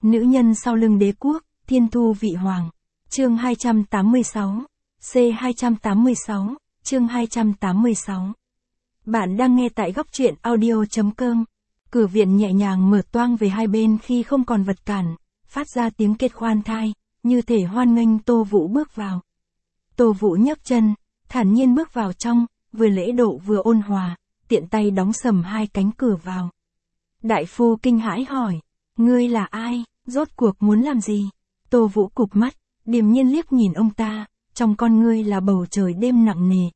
Nữ nhân sau lưng đế quốc, thiên thu vị hoàng. Chương 286. C286, chương 286. Bạn đang nghe tại góc truyện audio.com. Cửa viện nhẹ nhàng mở toang về hai bên khi không còn vật cản, phát ra tiếng kết khoan thai, như thể hoan nghênh Tô Vũ bước vào. Tô Vũ nhấc chân, thản nhiên bước vào trong, vừa lễ độ vừa ôn hòa, tiện tay đóng sầm hai cánh cửa vào. Đại phu kinh hãi hỏi, ngươi là ai, rốt cuộc muốn làm gì? Tô Vũ cụp mắt, điềm nhiên liếc nhìn ông ta, trong con ngươi là bầu trời đêm nặng nề.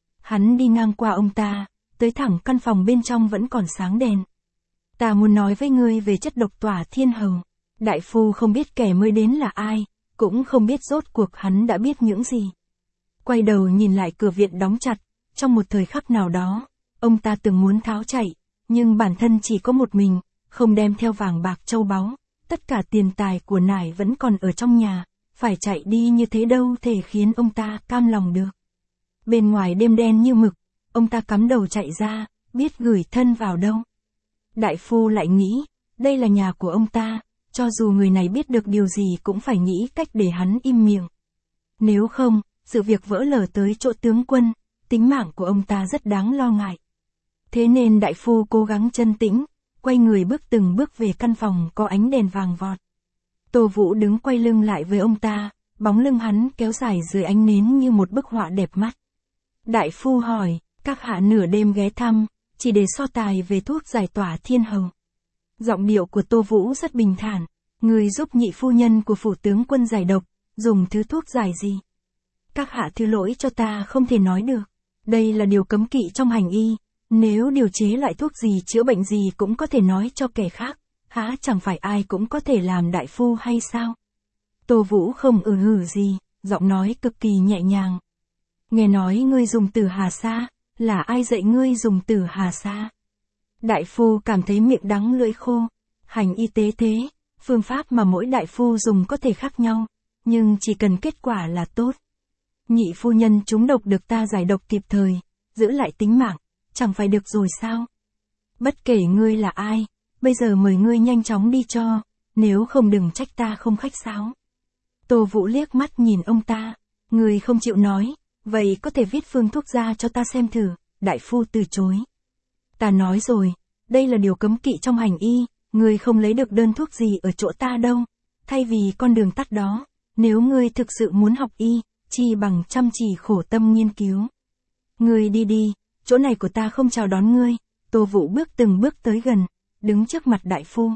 Hắn đi ngang qua ông ta, tới thẳng căn phòng bên trong vẫn còn sáng đèn. Ta muốn nói với ngươi về chất độc tỏa thiên hầu. Đại phu không biết kẻ mới đến là ai, cũng không biết rốt cuộc hắn đã biết những gì. Quay đầu nhìn lại cửa viện đóng chặt, trong một thời khắc nào đó, ông ta từng muốn tháo chạy, nhưng bản thân chỉ có một mình, không đem theo vàng bạc châu báu, tất cả tiền tài của nải vẫn còn ở trong nhà, phải chạy đi như thế đâu thể khiến ông ta cam lòng được. Bên ngoài đêm đen như mực, ông ta cắm đầu chạy ra, biết gửi thân vào đâu. Đại phu lại nghĩ, đây là nhà của ông ta, cho dù người này biết được điều gì cũng phải nghĩ cách để hắn im miệng. Nếu không, sự việc vỡ lở tới chỗ tướng quân, tính mạng của ông ta rất đáng lo ngại. Thế nên đại phu cố gắng chân tĩnh, quay người bước từng bước về căn phòng có ánh đèn vàng vọt. Tô Vũ đứng quay lưng lại với ông ta, bóng lưng hắn kéo dài dưới ánh nến như một bức họa đẹp mắt. Đại phu hỏi, các hạ nửa đêm ghé thăm, chỉ để so tài về thuốc giải tỏa thiên hầu. Giọng điệu của Tô Vũ rất bình thản, người giúp nhị phu nhân của phủ tướng quân giải độc, dùng thứ thuốc giải gì? Các hạ thứ lỗi cho ta không thể nói được, đây là điều cấm kỵ trong hành y, nếu điều chế loại thuốc gì chữa bệnh gì cũng có thể nói cho kẻ khác, há chẳng phải ai cũng có thể làm đại phu hay sao? Tô Vũ không hử gì, giọng nói cực kỳ nhẹ nhàng. Nghe nói ngươi dùng từ hà sa, là ai dạy ngươi dùng từ hà sa? Đại phu cảm thấy miệng đắng lưỡi khô, hành y tế thế, phương pháp mà mỗi đại phu dùng có thể khác nhau, nhưng chỉ cần kết quả là tốt. Nhị phu nhân trúng độc được ta giải độc kịp thời, giữ lại tính mạng, chẳng phải được rồi sao? Bất kể ngươi là ai, bây giờ mời ngươi nhanh chóng đi cho, nếu không đừng trách ta không khách sáo. Tô Vũ liếc mắt nhìn ông ta, ngươi không chịu nói, vậy có thể viết phương thuốc ra cho ta xem thử, đại phu từ chối. Ta nói rồi, đây là điều cấm kỵ trong hành y, ngươi không lấy được đơn thuốc gì ở chỗ ta đâu, thay vì con đường tắt đó, nếu ngươi thực sự muốn học y, chi bằng chăm chỉ khổ tâm nghiên cứu. Ngươi đi đi, chỗ này của ta không chào đón ngươi. Tô Vũ bước từng bước tới gần, đứng trước mặt đại phu.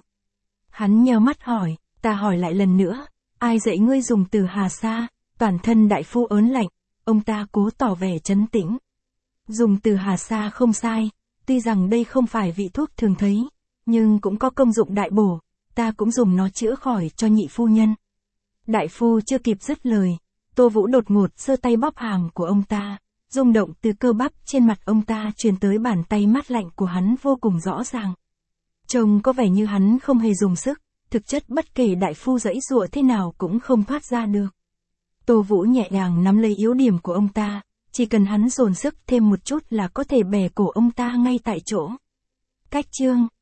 Hắn nheo mắt hỏi, ta hỏi lại lần nữa, ai dạy ngươi dùng từ hà sa? Toàn thân đại phu ớn lạnh, ông ta cố tỏ vẻ trấn tĩnh. Dùng từ hà sa không sai, tuy rằng đây không phải vị thuốc thường thấy, nhưng cũng có công dụng đại bổ, ta cũng dùng nó chữa khỏi cho nhị phu nhân. Đại phu chưa kịp dứt lời, Tô Vũ đột ngột giơ tay bóp hàm của ông ta, rung động từ cơ bắp trên mặt ông ta truyền tới bàn tay mát lạnh của hắn vô cùng rõ ràng. Trông có vẻ như hắn không hề dùng sức, thực chất bất kể đại phu giãy giụa thế nào cũng không thoát ra được. Tô Vũ nhẹ nhàng nắm lấy yếu điểm của ông ta, chỉ cần hắn dồn sức thêm một chút là có thể bẻ cổ ông ta ngay tại chỗ. Cách chương